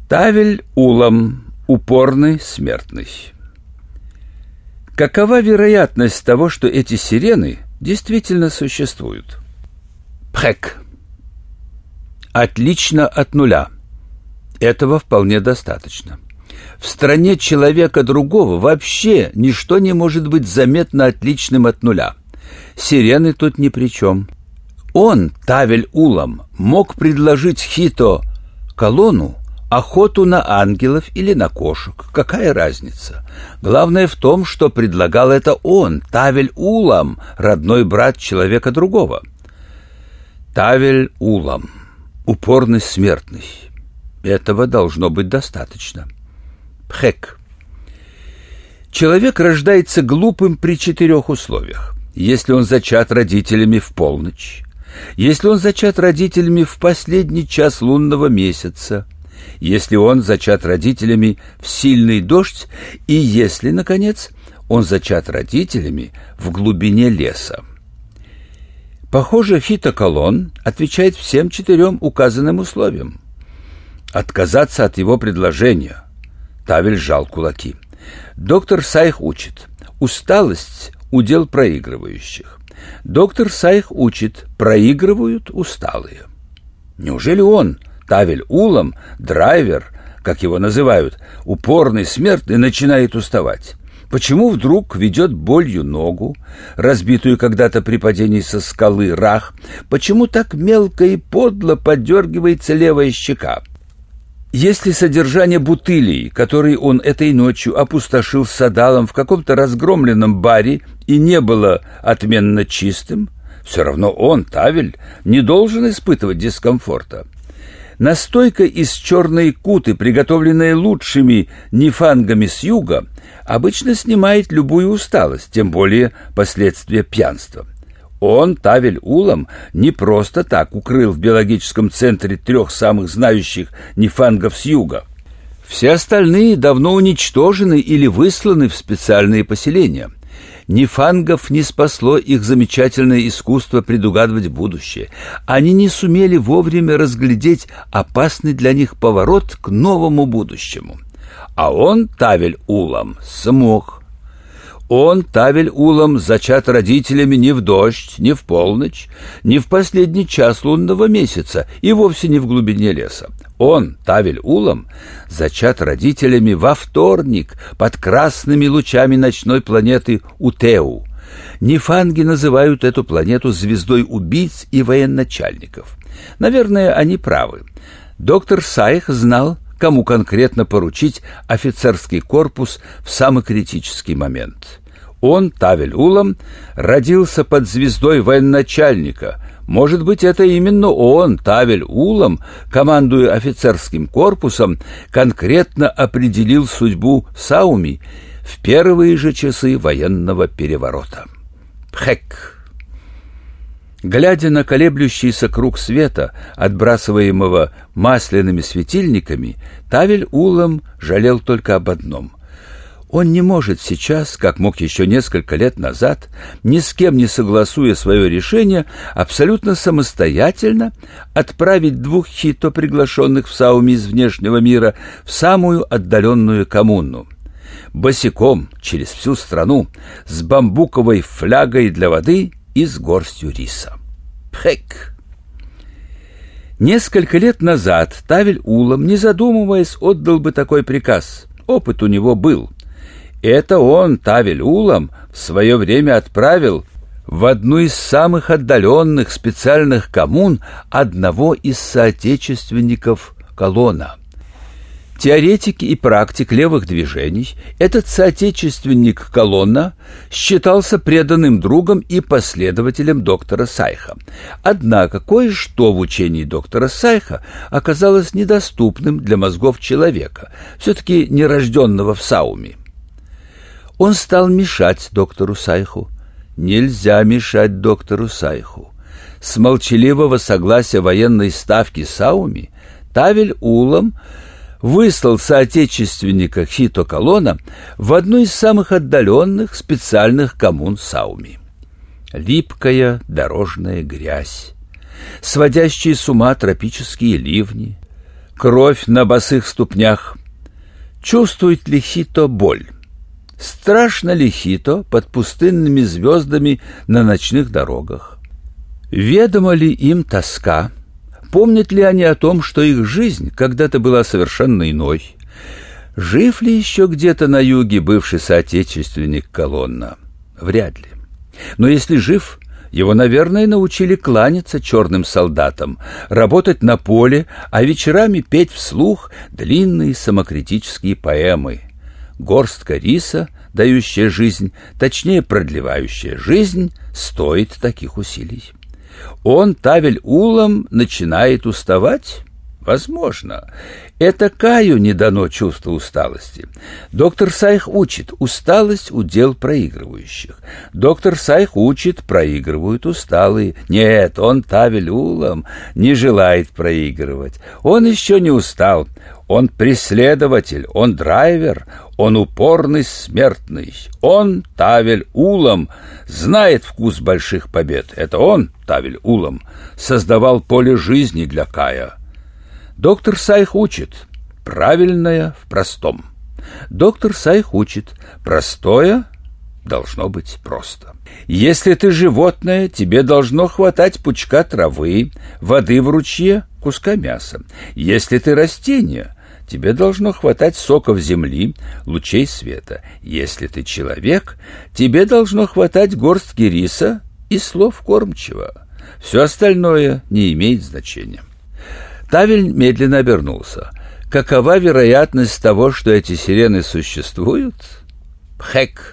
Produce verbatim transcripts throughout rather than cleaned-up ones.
Тавель Улам, упорный смертный. Какова вероятность того, что эти сирены действительно существуют? Пхэк. Отлично от нуля. Этого вполне достаточно. В стране человека другого вообще ничто не может быть заметно отличным от нуля. Сирены тут ни при чем. Он, Тавель Улам, мог предложить Хито Колону охоту на ангелов или на кошек. Какая разница? Главное в том, что предлагал это он, Тавель Улам, родной брат человека другого. Тавель Улам, упорный смертный. Этого должно быть достаточно. Пхэк. Человек рождается глупым при четырех условиях. Если он зачат родителями в полночь, если он зачат родителями в последний час лунного месяца, если он зачат родителями в сильный дождь и если, наконец, он зачат родителями в глубине леса. Похоже, Хито Колон отвечает всем четырем указанным условиям. Отказаться от его предложения. Тавель сжал кулаки. Доктор Сайх учит: усталость — удел проигрывающих. Доктор Сайх учит: проигрывают усталые. Неужели он, Тавель Улам, драйвер, как его называют, упорный смертный, начинает уставать? Почему вдруг ведет болью ногу, разбитую когда-то при падении со скалы Рах? Почему так мелко и подло подергивается левая щека? Если содержание бутылей, которые он этой ночью опустошил с Садалом в каком-то разгромленном баре, и не было отменно чистым, все равно он, Тавель, не должен испытывать дискомфорта. Настойка из черной куты, приготовленная лучшими нифангами с юга, обычно снимает любую усталость, тем более последствия пьянства. Он, Тавель Улам, не просто так укрыл в биологическом центре трех самых знающих нифангов с юга. Все остальные давно уничтожены или высланы в специальные поселения. Нифангов не спасло их замечательное искусство предугадывать будущее. Они не сумели вовремя разглядеть опасный для них поворот к новому будущему. А он, Тавель Улам, смог. Он, Тавель Улам, зачат родителями не в дождь, не в полночь, не в последний час лунного месяца и вовсе не в глубине леса. Он, Тавель Улам, зачат родителями во вторник под красными лучами ночной планеты Утеу. Нифанги называют эту планету звездой убийц и военачальников. Наверное, они правы. Доктор Сайх знал, кому конкретно поручить офицерский корпус в самый критический момент. Он, Тавель Улам, родился под звездой военачальника. Может быть, это именно он, Тавель Улам, командуя офицерским корпусом, конкретно определил судьбу Сауми в первые же часы военного переворота. Пхэк. Глядя на колеблющийся круг света, отбрасываемого масляными светильниками, Тавель Улам жалел только об одном. Он не может сейчас, как мог еще несколько лет назад, ни с кем не согласуя свое решение, абсолютно самостоятельно отправить двух Хито, приглашенных в Сауми из внешнего мира, в самую отдаленную коммуну. Босиком через всю страну, с бамбуковой флягой для воды и с горстью риса. Пхэк. Несколько лет назад Тавель Улам, не задумываясь, отдал бы такой приказ. Опыт у него был. Это он, Тавель Улам, в свое время отправил в одну из самых отдаленных специальных коммун одного из соотечественников Колона. Теоретик и практик левых движений, этот соотечественник Колона считался преданным другом и последователем доктора Сайха. Однако кое-что в учении доктора Сайха оказалось недоступным для мозгов человека, все-таки нерожденного в Сауме. Он стал мешать доктору Сайху. Нельзя мешать доктору Сайху. С молчаливого согласия военной ставки Сауми Тавель Улам выслал соотечественника Хито Колона в одну из самых отдаленных специальных коммун Сауми. Липкая дорожная грязь, сводящие с ума тропические ливни, кровь на босых ступнях. Чувствует ли Хито боль? Страшно ли Хито под пустынными звездами на ночных дорогах? Ведома ли им тоска? Помнят ли они о том, что их жизнь когда-то была совершенно иной? Жив ли еще где-то на юге бывший соотечественник Колонна? Вряд ли. Но если жив, его, наверное, научили кланяться черным солдатам, работать на поле, а вечерами петь вслух длинные самокритические поэмы. Горстка риса, дающая жизнь, точнее продлевающая жизнь, стоит таких усилий. Он, Тавель-Улам, начинает уставать? Возможно. Это Каю не дано чувство усталости. Доктор Сайх учит: усталость — удел проигрывающих. Доктор Сайх учит: проигрывают усталые. Нет, он, Тавель-Улам, не желает проигрывать. Он еще не устал. Он преследователь, он драйвер, он упорный смертный. Он, Тавель-Улам, знает вкус больших побед. Это он, Тавель-Улам, создавал поле жизни для Кая. Доктор Сайх учит: правильное в простом. Доктор Сайх учит: простое должно быть просто. Если ты животное, тебе должно хватать пучка травы, воды в ручье, куска мяса. Если ты растение, тебе должно хватать соков земли, лучей света. Если ты человек, тебе должно хватать горстки риса и слов кормчего. Все остальное не имеет значения. Тавель медленно обернулся. Какова вероятность того, что эти сирены существуют? Пхэк.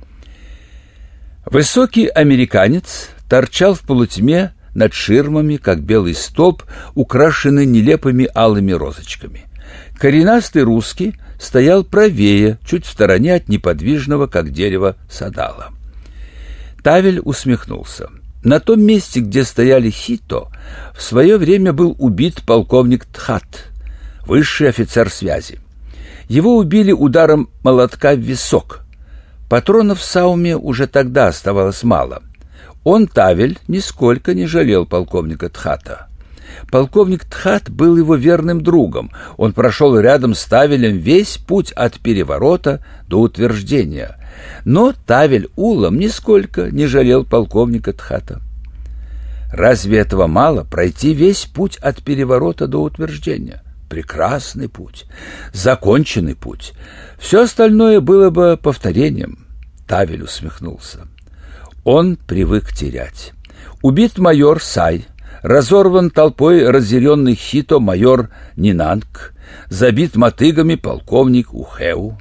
Высокий американец торчал в полутьме над ширмами, как белый столб, украшенный нелепыми алыми розочками. Коренастый русский стоял правее, чуть в стороне от неподвижного, как дерево, Садала. Тавель усмехнулся. На том месте, где стояли Хито, в свое время был убит полковник Тхат, высший офицер связи. Его убили ударом молотка в висок. Патронов в Сауме уже тогда оставалось мало. Он, Тавель, нисколько не жалел полковника Тхата. Полковник Тхат был его верным другом. Он прошел рядом с Тавелем весь путь от переворота до утверждения. Но Тавель-Улам нисколько не жалел полковника Тхата. Разве этого мало, пройти весь путь от переворота до утверждения? Прекрасный путь, законченный путь. Все остальное было бы повторением. Тавель усмехнулся. Он привык терять. Убит майор Сай, разорван толпой разъяренных Хито майор Нинанг, забит мотыгами полковник Ухеу.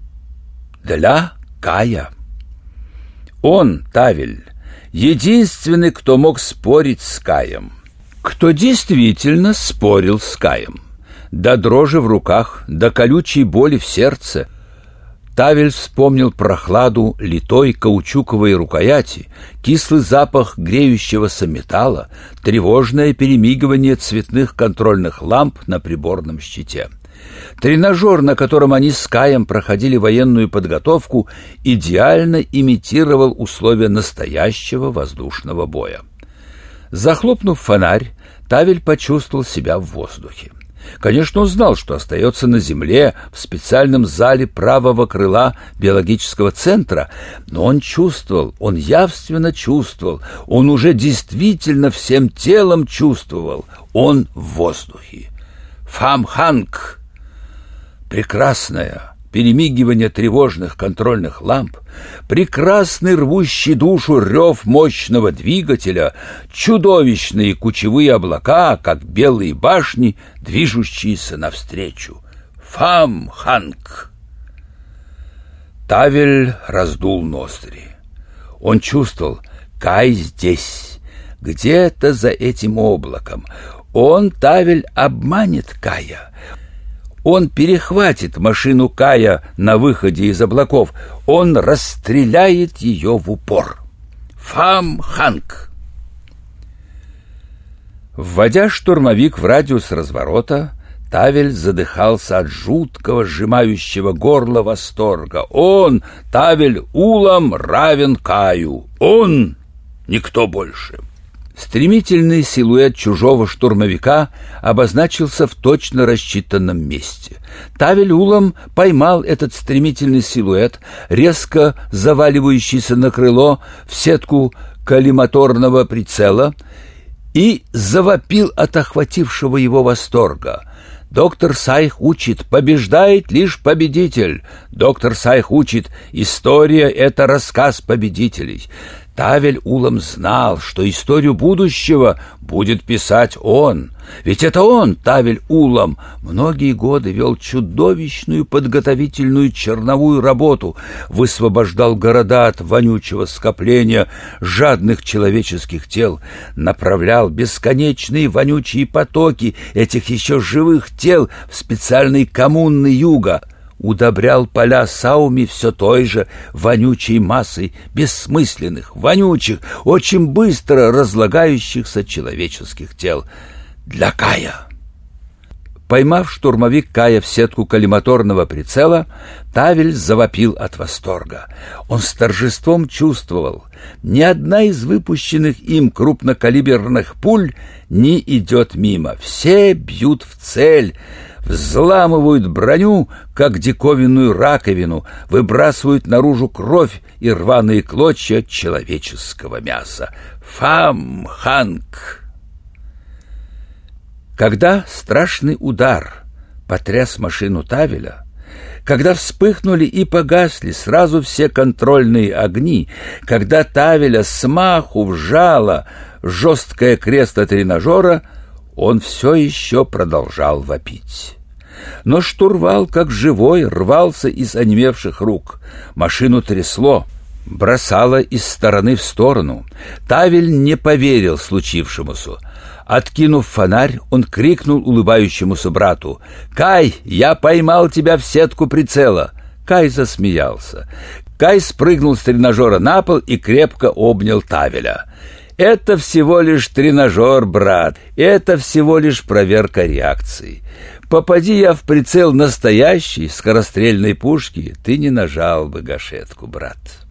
Для Кая. Он, Тавель, единственный, кто мог спорить с Каем. Кто действительно спорил с Каем. До дрожи в руках, до колючей боли в сердце. Тавель вспомнил прохладу литой каучуковой рукояти, кислый запах греющегося металла, тревожное перемигивание цветных контрольных ламп на приборном щите. Тренажер, на котором они с Каем проходили военную подготовку, идеально имитировал условия настоящего воздушного боя. Захлопнув фонарь, Тавель почувствовал себя в воздухе. Конечно, он знал, что остается на земле в специальном зале правого крыла биологического центра, но он чувствовал, он явственно чувствовал, он уже действительно всем телом чувствовал, он в воздухе. Фамханг! Прекрасное перемигивание тревожных контрольных ламп, прекрасный рвущий душу рев мощного двигателя, чудовищные кучевые облака, как белые башни, движущиеся навстречу. Фамханг! Тавель раздул ноздри. Он чувствовал: Кай здесь, где-то за этим облаком. Он, Тавель, обманет Кая. Он перехватит машину Кая на выходе из облаков. Он расстреляет ее в упор. Фамханг! Вводя штурмовик в радиус разворота, Тавель задыхался от жуткого, сжимающего горло восторга. Он, Тавель-Улам, равен Каю. Он, никто больше. Стремительный силуэт чужого штурмовика обозначился в точно рассчитанном месте. Тавель-Улам поймал этот стремительный силуэт, резко заваливающийся на крыло в сетку коллиматорного прицела, и завопил от охватившего его восторга. Доктор Сайх учит: побеждает лишь победитель. Доктор Сайх учит: история — это рассказ победителей. Тавель-Улам знал, что историю будущего будет писать он. Ведь это он, Тавель-Улам, многие годы вел чудовищную подготовительную черновую работу, высвобождал города от вонючего скопления жадных человеческих тел, направлял бесконечные вонючие потоки этих еще живых тел в специальные коммуны юга, удобрял поля Сауми все той же вонючей массой бессмысленных, вонючих, очень быстро разлагающихся человеческих тел для Кая. Поймав штурмовик Кая в сетку коллиматорного прицела, Тавель завопил от восторга. Он с торжеством чувствовал: ни одна из выпущенных им крупнокалиберных пуль не идет мимо, все бьют в цель, взламывают броню, как диковинную раковину, выбрасывают наружу кровь и рваные клочья человеческого мяса. Фам-ханг! Когда страшный удар потряс машину Тавеля, когда вспыхнули и погасли сразу все контрольные огни, когда Тавеля смаху вжало жесткое кресло тренажера, он все еще продолжал вопить. Но штурвал, как живой, рвался из онемевших рук. Машину трясло, бросало из стороны в сторону. Тавель не поверил случившемуся. Откинув фонарь, он крикнул улыбающемуся брату: «Кай, я поймал тебя в сетку прицела!» Кай засмеялся. Кай спрыгнул с тренажера на пол и крепко обнял Тавеля. «Это всего лишь тренажер, брат, это всего лишь проверка реакции. Попади я в прицел настоящей скорострельной пушки, ты не нажал бы гашетку, брат».